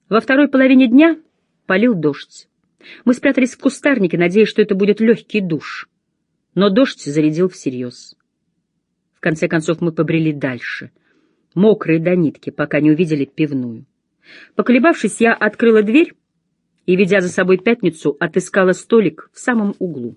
Во второй половине дня полил дождь. Мы спрятались в кустарнике, надеясь, что это будет легкий душ. Но дождь зарядил всерьез. В конце концов мы побрели дальше, мокрые до нитки, пока не увидели пивную. Поколебавшись, я открыла дверь и, ведя за собой Пятницу, отыскала столик в самом углу.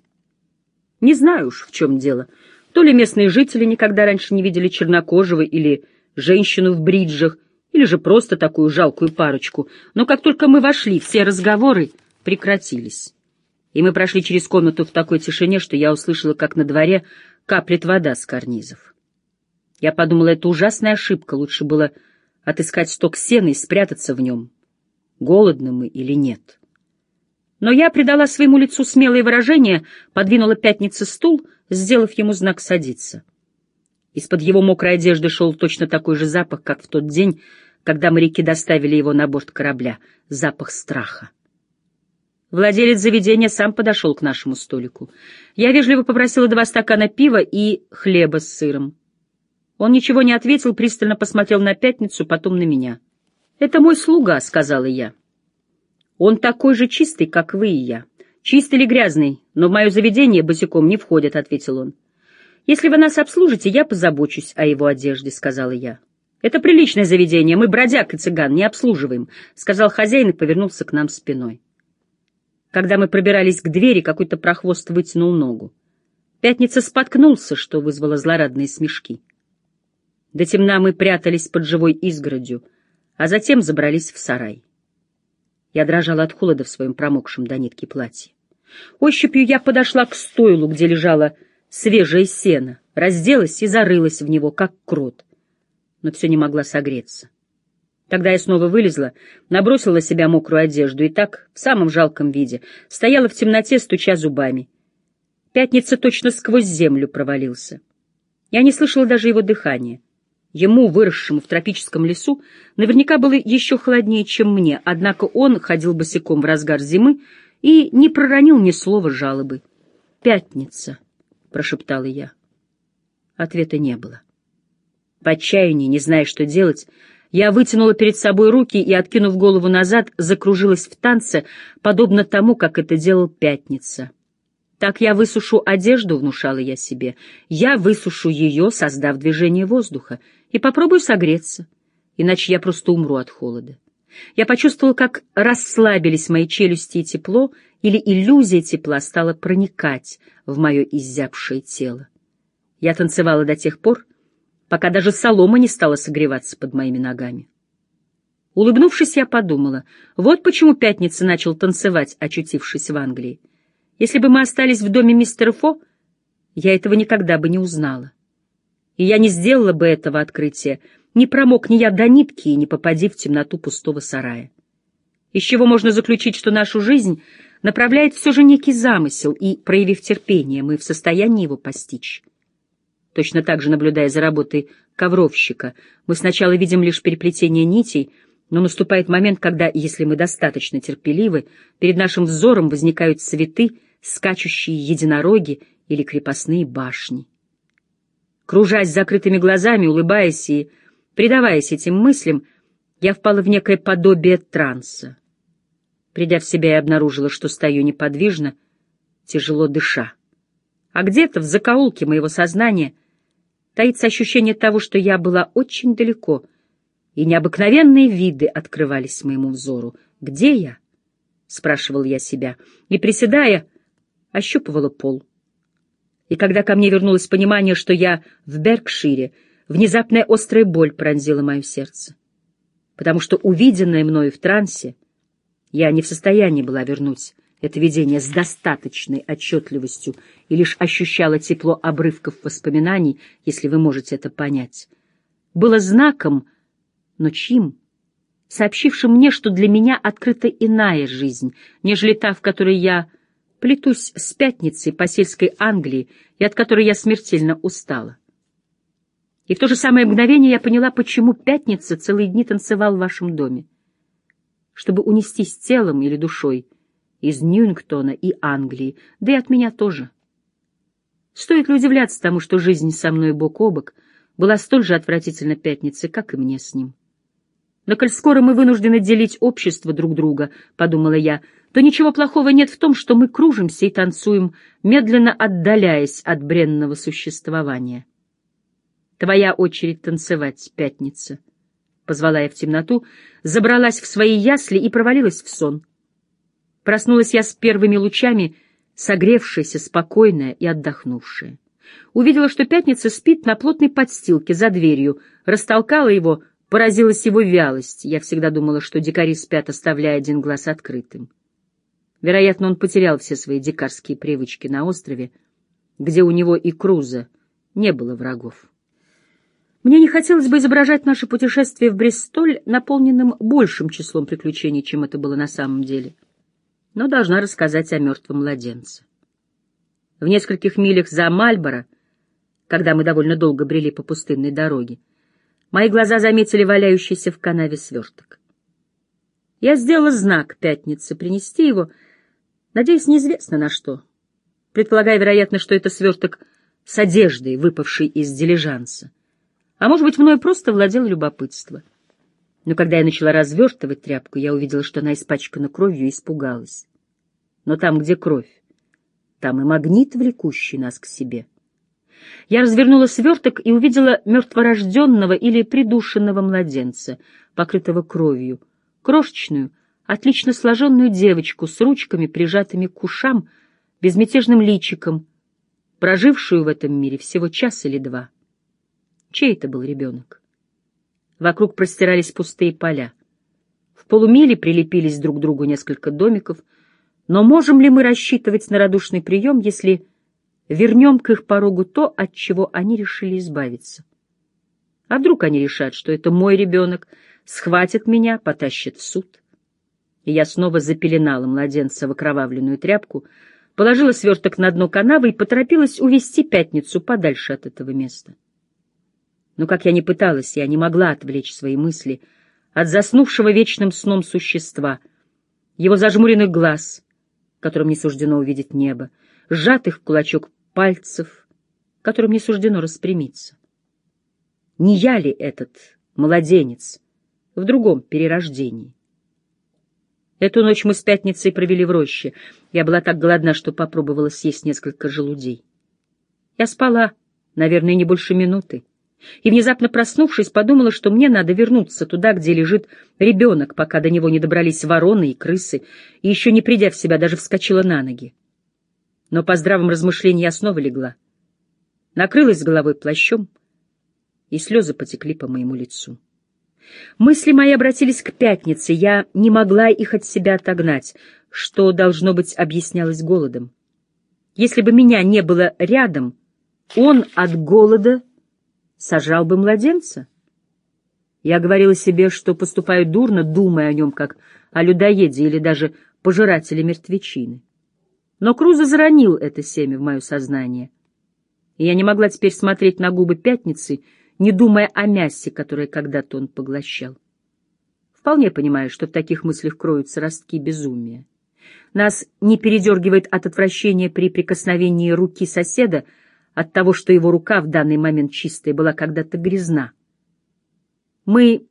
Не знаю уж, в чем дело. То ли местные жители никогда раньше не видели чернокожего или женщину в бриджах, или же просто такую жалкую парочку. Но как только мы вошли, все разговоры прекратились. И мы прошли через комнату в такой тишине, что я услышала, как на дворе каплет вода с карнизов. Я подумала, это ужасная ошибка, лучше было отыскать сток сена и спрятаться в нем, голодны мы или нет. Но я придала своему лицу смелое выражение, подвинула Пятнице стул, сделав ему знак «садиться». Из-под его мокрой одежды шел точно такой же запах, как в тот день, когда моряки доставили его на борт корабля, запах страха. Владелец заведения сам подошел к нашему столику. Я вежливо попросила 2 стакана пива и хлеба с сыром. Он ничего не ответил, пристально посмотрел на Пятницу, потом на меня. «Это мой слуга», — сказала я. «Он такой же чистый, как вы и я. Чистый или грязный, но в мое заведение босиком не входит», — ответил он. «Если вы нас обслужите, я позабочусь о его одежде», — сказала я. «Это приличное заведение, мы бродяг и цыган не обслуживаем», — сказал хозяин и повернулся к нам спиной. Когда мы пробирались к двери, какой-то прохвост вытянул ногу. Пятница споткнулся, что вызвало злорадные смешки. До темна мы прятались под живой изгородью, а затем забрались в сарай. Я дрожала от холода в своем промокшем до нитки платье. Ощупью я подошла к стойлу, где лежало свежее сено, разделась и зарылась в него, как крот, но все не могла согреться. Тогда я снова вылезла, набросила на себя мокрую одежду и так, в самом жалком виде, стояла в темноте, стуча зубами. Пятница точно сквозь землю провалился. Я не слышала даже его дыхания. Ему, выросшему в тропическом лесу, наверняка было еще холоднее, чем мне, однако он ходил босиком в разгар зимы и не проронил ни слова жалобы. «Пятница», — прошептала я. Ответа не было. В отчаянии, не зная, что делать, я вытянула перед собой руки и, откинув голову назад, закружилась в танце, подобно тому, как это делал Пятница. «Так я высушу одежду», — внушала я себе. «Я высушу ее, создав движение воздуха, и попробую согреться, иначе я просто умру от холода». Я почувствовала, как расслабились мои челюсти, и тепло или иллюзия тепла стала проникать в мое изябшее тело. Я танцевала до тех пор, пока даже солома не стала согреваться под моими ногами. Улыбнувшись, я подумала, вот почему Пятница начал танцевать, очутившись в Англии. Если бы мы остались в доме мистера Фо, я этого никогда бы не узнала. И я не сделала бы этого открытия, не промокни я до нитки и не попади в темноту пустого сарая. Из чего можно заключить, что нашу жизнь направляет все же некий замысел, и, проявив терпение, мы в состоянии его постичь. Точно так же, наблюдая за работой ковровщика, мы сначала видим лишь переплетение нитей, но наступает момент, когда, если мы достаточно терпеливы, перед нашим взором возникают цветы, скачущие единороги или крепостные башни. Кружась с закрытыми глазами, улыбаясь и предаваясь этим мыслям, я впала в некое подобие транса. Придя в себя, я обнаружила, что стою неподвижно, тяжело дыша. А где-то в закоулке моего сознания таится ощущение того, что я была очень далеко, и необыкновенные виды открывались моему взору. «Где я?» — спрашивал я себя, и, приседая, ощупывала пол. И когда ко мне вернулось понимание, что я в Беркшире, внезапная острая боль пронзила мое сердце, потому что увиденное мною в трансе я не в состоянии была вернуть это видение с достаточной отчетливостью и лишь ощущала тепло обрывков воспоминаний, если вы можете это понять. Было знаком, но чьим? Сообщившим мне, что для меня открыта иная жизнь, нежели та, в которой я плетусь с Пятницей по сельской Англии и от которой я смертельно устала. И в то же самое мгновение я поняла, почему Пятница целые дни танцевал в вашем доме. Чтобы унестись телом или душой из Ньюингтона и Англии, да и от меня тоже. Стоит ли удивляться тому, что жизнь со мной бок о бок была столь же отвратительна Пятнице, как и мне с ним? Но коль скоро мы вынуждены делить общество друг друга, — подумала я, — то ничего плохого нет в том, что мы кружимся и танцуем, медленно отдаляясь от бренного существования. «Твоя очередь танцевать, пятница», — позвала я в темноту, забралась в свои ясли и провалилась в сон. Проснулась я с первыми лучами, согревшаяся, спокойная и отдохнувшая. Увидела, что пятница спит на плотной подстилке за дверью, растолкала его, поразилась его вялость. Я всегда думала, что дикари спят, оставляя один глаз открытым. Вероятно, он потерял все свои дикарские привычки на острове, где у него и Круза не было врагов. Мне не хотелось бы изображать наше путешествие в Бристоль наполненным большим числом приключений, чем это было на самом деле, но должна рассказать о мертвом младенце. В нескольких милях за Мальборо, когда мы довольно долго брели по пустынной дороге, мои глаза заметили валяющийся в канаве сверток. Я сделала знак пятнице принести его, надеюсь, неизвестно на что, предполагая, вероятно, что это сверток с одеждой, выпавшей из дилижанса. А может быть, мною просто владело любопытство. Но когда я начала развертывать тряпку, я увидела, что она испачкана кровью, и испугалась. Но там, где кровь, там и магнит, влекущий нас к себе. Я развернула сверток и увидела мертворожденного или придушенного младенца, покрытого кровью, крошечную, отлично сложенную девочку с ручками, прижатыми к ушам, безмятежным личиком, прожившую в этом мире всего час или два. Чей это был ребенок? Вокруг простирались пустые поля. В полумиле прилепились друг к другу несколько домиков, но можем ли мы рассчитывать на радушный прием, если вернем к их порогу то, от чего они решили избавиться? А вдруг они решат, что это мой ребенок, схватят меня, потащат в суд? И я снова запеленала младенца в окровавленную тряпку, положила сверток на дно канавы и поторопилась увести пятницу подальше от этого места. Но как я ни пыталась, я не могла отвлечь свои мысли от заснувшего вечным сном существа, его зажмуренных глаз, которым не суждено увидеть небо, сжатых в кулачок пальцев, которым не суждено распрямиться. Не я ли этот младенец в другом перерождении? Эту ночь мы с пятницей провели в роще. Я была так голодна, что попробовала съесть несколько желудей. Я спала, наверное, не больше минуты. И, внезапно проснувшись, подумала, что мне надо вернуться туда, где лежит ребенок, пока до него не добрались вороны и крысы, и еще не придя в себя, даже вскочила на ноги. Но по здравом размышлении я снова легла, накрылась с головой плащом, и слезы потекли по моему лицу. Мысли мои обратились к пятнице, я не могла их от себя отогнать, что, должно быть, объяснялось голодом. Если бы меня не было рядом, он от голода сожрал бы младенца. Я говорила себе, что поступаю дурно, думая о нем как о людоеде или даже пожирателе мертвечины. Но Крузо заронил это семя в мое сознание, и я не могла теперь смотреть на губы пятницы, не думая о мясе, которое когда-то он поглощал. Вполне понимаю, что в таких мыслях кроются ростки безумия. Нас не передергивает от отвращения при прикосновении руки соседа, от того, что его рука в данный момент чистая была когда-то грязна. Мы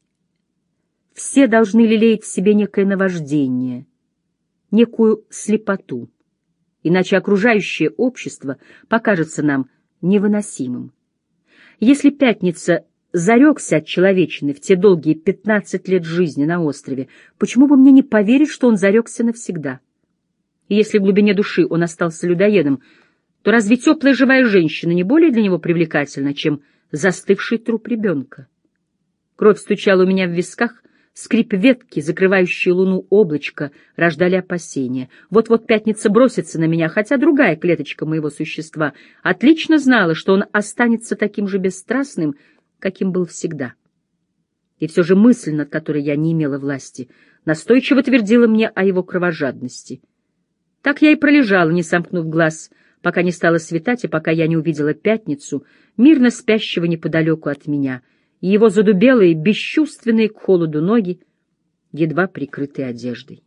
все должны лелеять в себе некое наваждение, некую слепоту, иначе окружающее общество покажется нам невыносимым. Если пятница зарекся от человечины в те долгие 15 лет жизни на острове, почему бы мне не поверить, что он зарекся навсегда? И если в глубине души он остался людоедом, то разве теплая живая женщина не более для него привлекательна, чем застывший труп ребенка? Кровь стучала у меня в висках, скрип ветки, закрывающие луну облачко, рождали опасения. Вот-вот пятница бросится на меня, хотя другая клеточка моего существа отлично знала, что он останется таким же бесстрастным, каким был всегда. И все же мысль, над которой я не имела власти, настойчиво твердила мне о его кровожадности. Так я и пролежала, не сомкнув глаз, пока не стало светать, и пока я не увидела пятницу, мирно спящего неподалеку от меня, и его задубелые, бесчувственные к холоду ноги, едва прикрытые одеждой.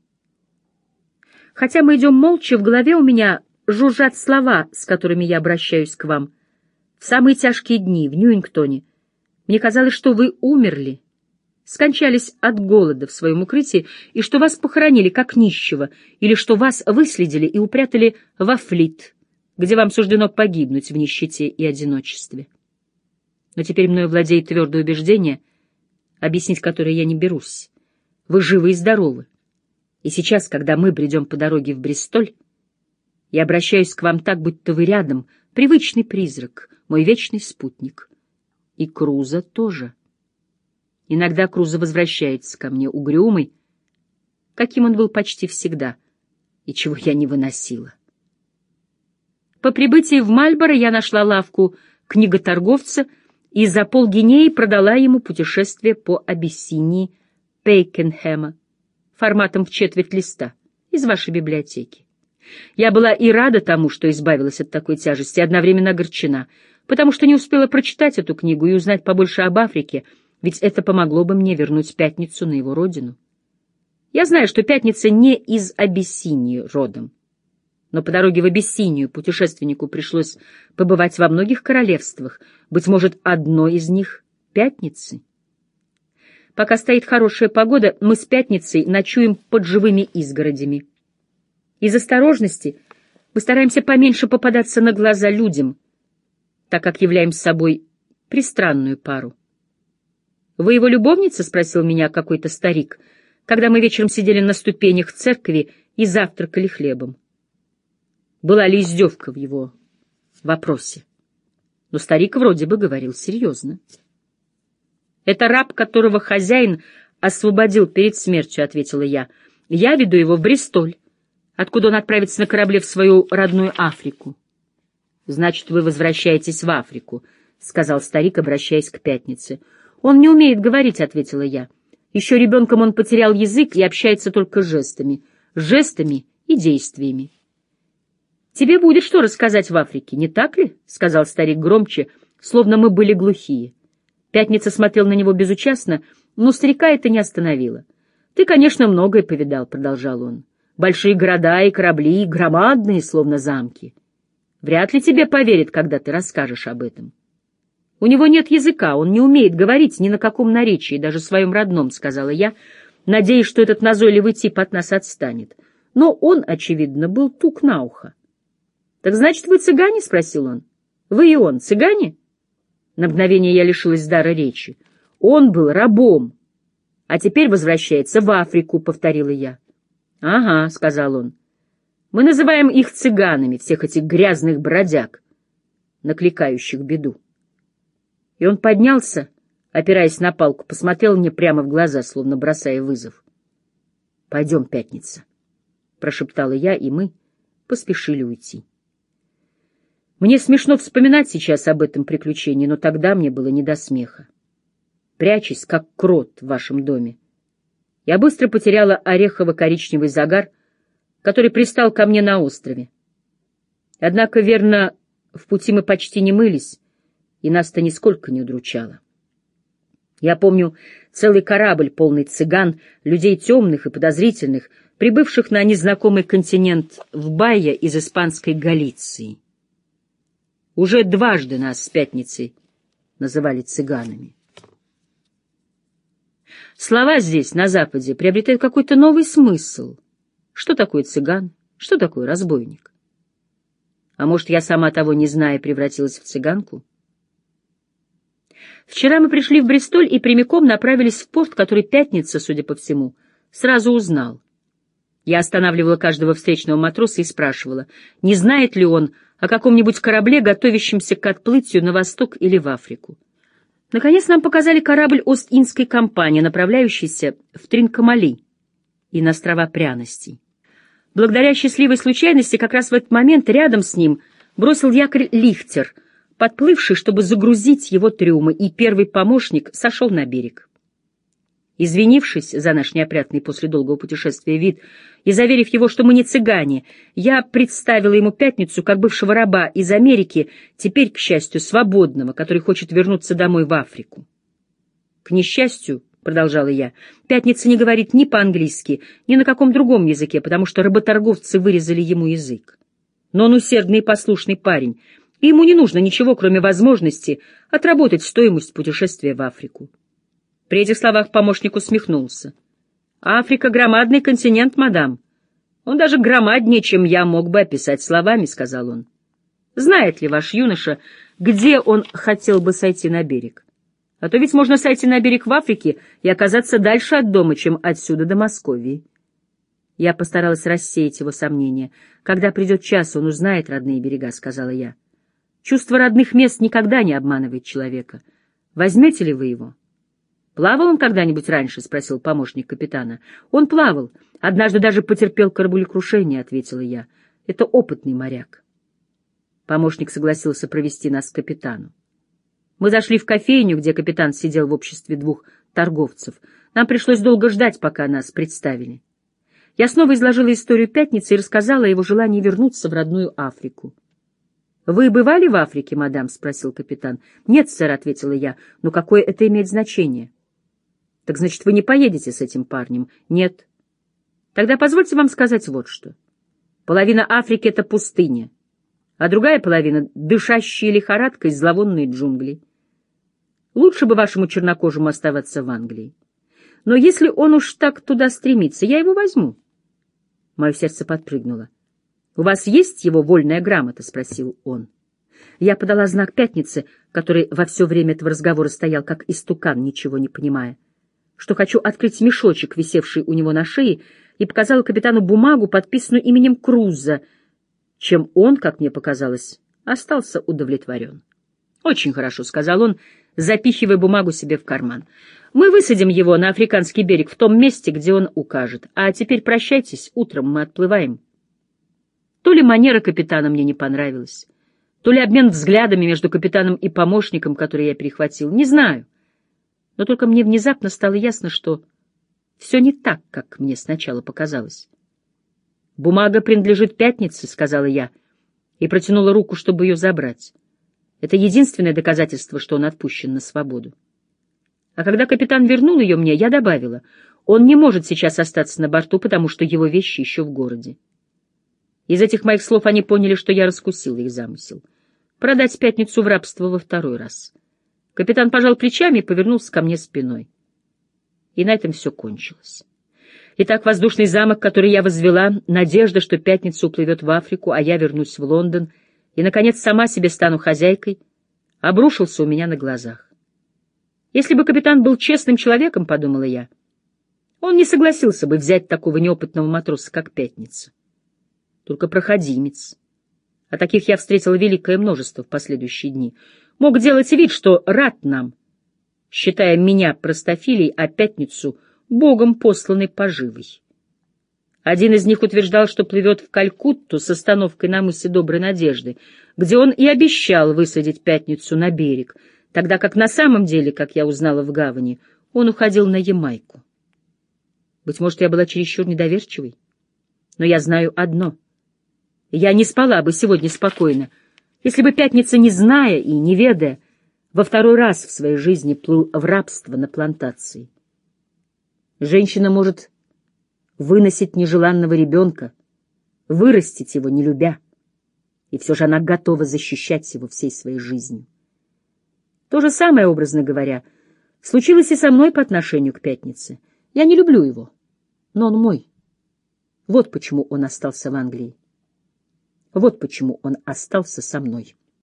Хотя мы идем молча, в голове у меня жужжат слова, с которыми я обращаюсь к вам. В самые тяжкие дни в Ньюингтоне мне казалось, что вы умерли, скончались от голода в своем укрытии, и что вас похоронили как нищего, или что вас выследили и упрятали во Флит, где вам суждено погибнуть в нищете и одиночестве. Но теперь мною владеет твердое убеждение, объяснить которое я не берусь. Вы живы и здоровы. И сейчас, когда мы бредем по дороге в Бристоль, я обращаюсь к вам так, будто вы рядом, привычный призрак, мой вечный спутник. И Крузо тоже. Иногда Крузо возвращается ко мне угрюмый, каким он был почти всегда, и чего я не выносила. По прибытии в Мальборо я нашла лавку книготорговца и за полгинеи продала ему путешествие по Абиссинии Пейкенхэма форматом в четверть листа из вашей библиотеки. Я была и рада тому, что избавилась от такой тяжести, и одновременно огорчена, потому что не успела прочитать эту книгу и узнать побольше об Африке, ведь это помогло бы мне вернуть Пятницу на его родину. Я знаю, что Пятница не из Абиссинии родом, но по дороге в Абиссинию путешественнику пришлось побывать во многих королевствах, быть может, одно из них — Пятницы. Пока стоит хорошая погода, мы с Пятницей ночуем под живыми изгородями. Из осторожности мы стараемся поменьше попадаться на глаза людям, так как являем собой пристранную пару. «Вы его любовница?» — спросил меня какой-то старик, когда мы вечером сидели на ступенях церкви и завтракали хлебом. Была ли издевка в его вопросе? Но старик вроде бы говорил серьезно. «Это раб, которого хозяин освободил перед смертью», — ответила я. «Я веду его в Бристоль, откуда он отправится на корабле в свою родную Африку». «Значит, вы возвращаетесь в Африку», — сказал старик, обращаясь к Пятнице. «Он не умеет говорить», — ответила я. «Еще ребенком он потерял язык и общается только жестами и действиями». «Тебе будет что рассказать в Африке, не так ли?» — сказал старик громче, словно мы были глухие. Пятница смотрел на него безучастно, но старика это не остановило. «Ты, конечно, многое повидал», — продолжал он. «Большие города и корабли, громадные, словно замки. Вряд ли тебе поверят, когда ты расскажешь об этом». «У него нет языка, он не умеет говорить ни на каком наречии, даже своем родном», — сказала я, надеясь, что этот назойливый тип от нас отстанет. Но он, очевидно, был тук на ухо. «Так значит, вы цыгане?» — спросил он. «Вы и он цыгане?» На мгновение я лишилась дара речи. «Он был рабом, а теперь возвращается в Африку», — повторила я. «Ага», — сказал он. «Мы называем их цыганами, всех этих грязных бродяг, накликающих беду». И он поднялся, опираясь на палку, посмотрел мне прямо в глаза, словно бросая вызов. «Пойдем, Пятница», — прошептала я, и мы поспешили уйти. Мне смешно вспоминать сейчас об этом приключении, но тогда мне было не до смеха. Прячась, как крот в вашем доме, я быстро потеряла орехово-коричневый загар, который пристал ко мне на острове. Однако, верно, в пути мы почти не мылись, и нас-то нисколько не удручало. Я помню целый корабль, полный цыган, людей темных и подозрительных, прибывших на незнакомый континент в Байя из испанской Галиции. Уже дважды нас с Пятницей называли цыганами. Слова здесь, на Западе, приобретают какой-то новый смысл. Что такое цыган? Что такое разбойник? А может, я сама того не зная превратилась в цыганку? Вчера мы пришли в Бристоль и прямиком направились в порт, который Пятница, судя по всему, сразу узнал. Я останавливала каждого встречного матроса и спрашивала, не знает ли он о каком-нибудь корабле, готовящемся к отплытию на восток или в Африку. Наконец нам показали корабль Ост-Индской компании, направляющийся в Тринкомали и на острова пряностей. Благодаря счастливой случайности как раз в этот момент рядом с ним бросил якорь лихтер, подплывший, чтобы загрузить его трюмы, и первый помощник сошел на берег. Извинившись за наш неопрятный после долгого путешествия вид и заверив его, что мы не цыгане, я представила ему Пятницу как бывшего раба из Америки, теперь, к счастью, свободного, который хочет вернуться домой в Африку. К несчастью, — продолжала я, — Пятница не говорит ни по-английски, ни на каком другом языке, потому что работорговцы вырезали ему язык. Но он усердный и послушный парень, и ему не нужно ничего, кроме возможности отработать стоимость путешествия в Африку. При этих словах помощник усмехнулся. «Африка — громадный континент, мадам. Он даже громаднее, чем я мог бы описать словами», — сказал он. «Знает ли ваш юноша, где он хотел бы сойти на берег? А то ведь можно сойти на берег в Африке и оказаться дальше от дома, чем отсюда до Московии». Я постаралась рассеять его сомнения. «Когда придет час, он узнает родные берега», — сказала я. «Чувство родных мест никогда не обманывает человека. Возьмете ли вы его?» «Плавал он когда-нибудь раньше?» — спросил помощник капитана. «Он плавал. Однажды даже потерпел кораблекрушение», — ответила я. «Это опытный моряк». Помощник согласился провести нас к капитану. Мы зашли в кофейню, где капитан сидел в обществе двух торговцев. Нам пришлось долго ждать, пока нас представили. Я снова изложила историю пятницы и рассказала о его желании вернуться в родную Африку. «Вы бывали в Африке, мадам?» — спросил капитан. «Нет, сэр», — ответила я, — «но какое это имеет значение?» «Так значит, вы не поедете с этим парнем?» «Нет». «Тогда позвольте вам сказать вот что. Половина Африки — это пустыня, а другая половина — дышащие лихорадкой зловонные джунгли. Лучше бы вашему чернокожему оставаться в Англии. Но если он уж так туда стремится, я его возьму». Мое сердце подпрыгнуло. «У вас есть его вольная грамота?» — спросил он. Я подала знак Пятнице, который во все время этого разговора стоял как истукан, ничего не понимая, что хочу открыть мешочек, висевший у него на шее, и показала капитану бумагу, подписанную именем Круза, чем он, как мне показалось, остался удовлетворен. «Очень хорошо», — сказал он, запихивая бумагу себе в карман. «Мы высадим его на Африканский берег в том месте, где он укажет. А теперь прощайтесь, утром мы отплываем». То ли манера капитана мне не понравилась, то ли обмен взглядами между капитаном и помощником, который я перехватил, не знаю. Но только мне внезапно стало ясно, что все не так, как мне сначала показалось. «Бумага принадлежит Пятнице», — сказала я, и протянула руку, чтобы ее забрать. Это единственное доказательство, что он отпущен на свободу. А когда капитан вернул ее мне, я добавила, он не может сейчас остаться на борту, потому что его вещи еще в городе. Из этих моих слов они поняли, что я раскусила их замысел. Продать Пятницу в рабство во второй раз. Капитан пожал плечами и повернулся ко мне спиной. И на этом все кончилось. Итак, воздушный замок, который я возвела, надежда, что Пятница уплывет в Африку, а я вернусь в Лондон и, наконец, сама себе стану хозяйкой, обрушился у меня на глазах. Если бы капитан был честным человеком, — подумала я, — он не согласился бы взять такого неопытного матроса, как Пятница. Только проходимец, а таких я встретила великое множество в последующие дни, мог делать вид, что рад нам, считая меня простофилей, а Пятницу богом посланной поживой. Один из них утверждал, что плывет в Калькутту с остановкой на мысе Доброй Надежды, где он и обещал высадить Пятницу на берег, тогда как на самом деле, как я узнала в гавани, он уходил на Ямайку. Быть может, я была чересчур недоверчивой, но я знаю одно — я не спала бы сегодня спокойно, если бы Пятница, не зная и не ведая, во второй раз в своей жизни плыл в рабство на плантации. Женщина может выносить нежеланного ребенка, вырастить его, не любя, и все же она готова защищать его всей своей жизнью. То же самое, образно говоря, случилось и со мной по отношению к Пятнице. Я не люблю его, но он мой. Вот почему он остался в Англии. Вот почему он остался со мной.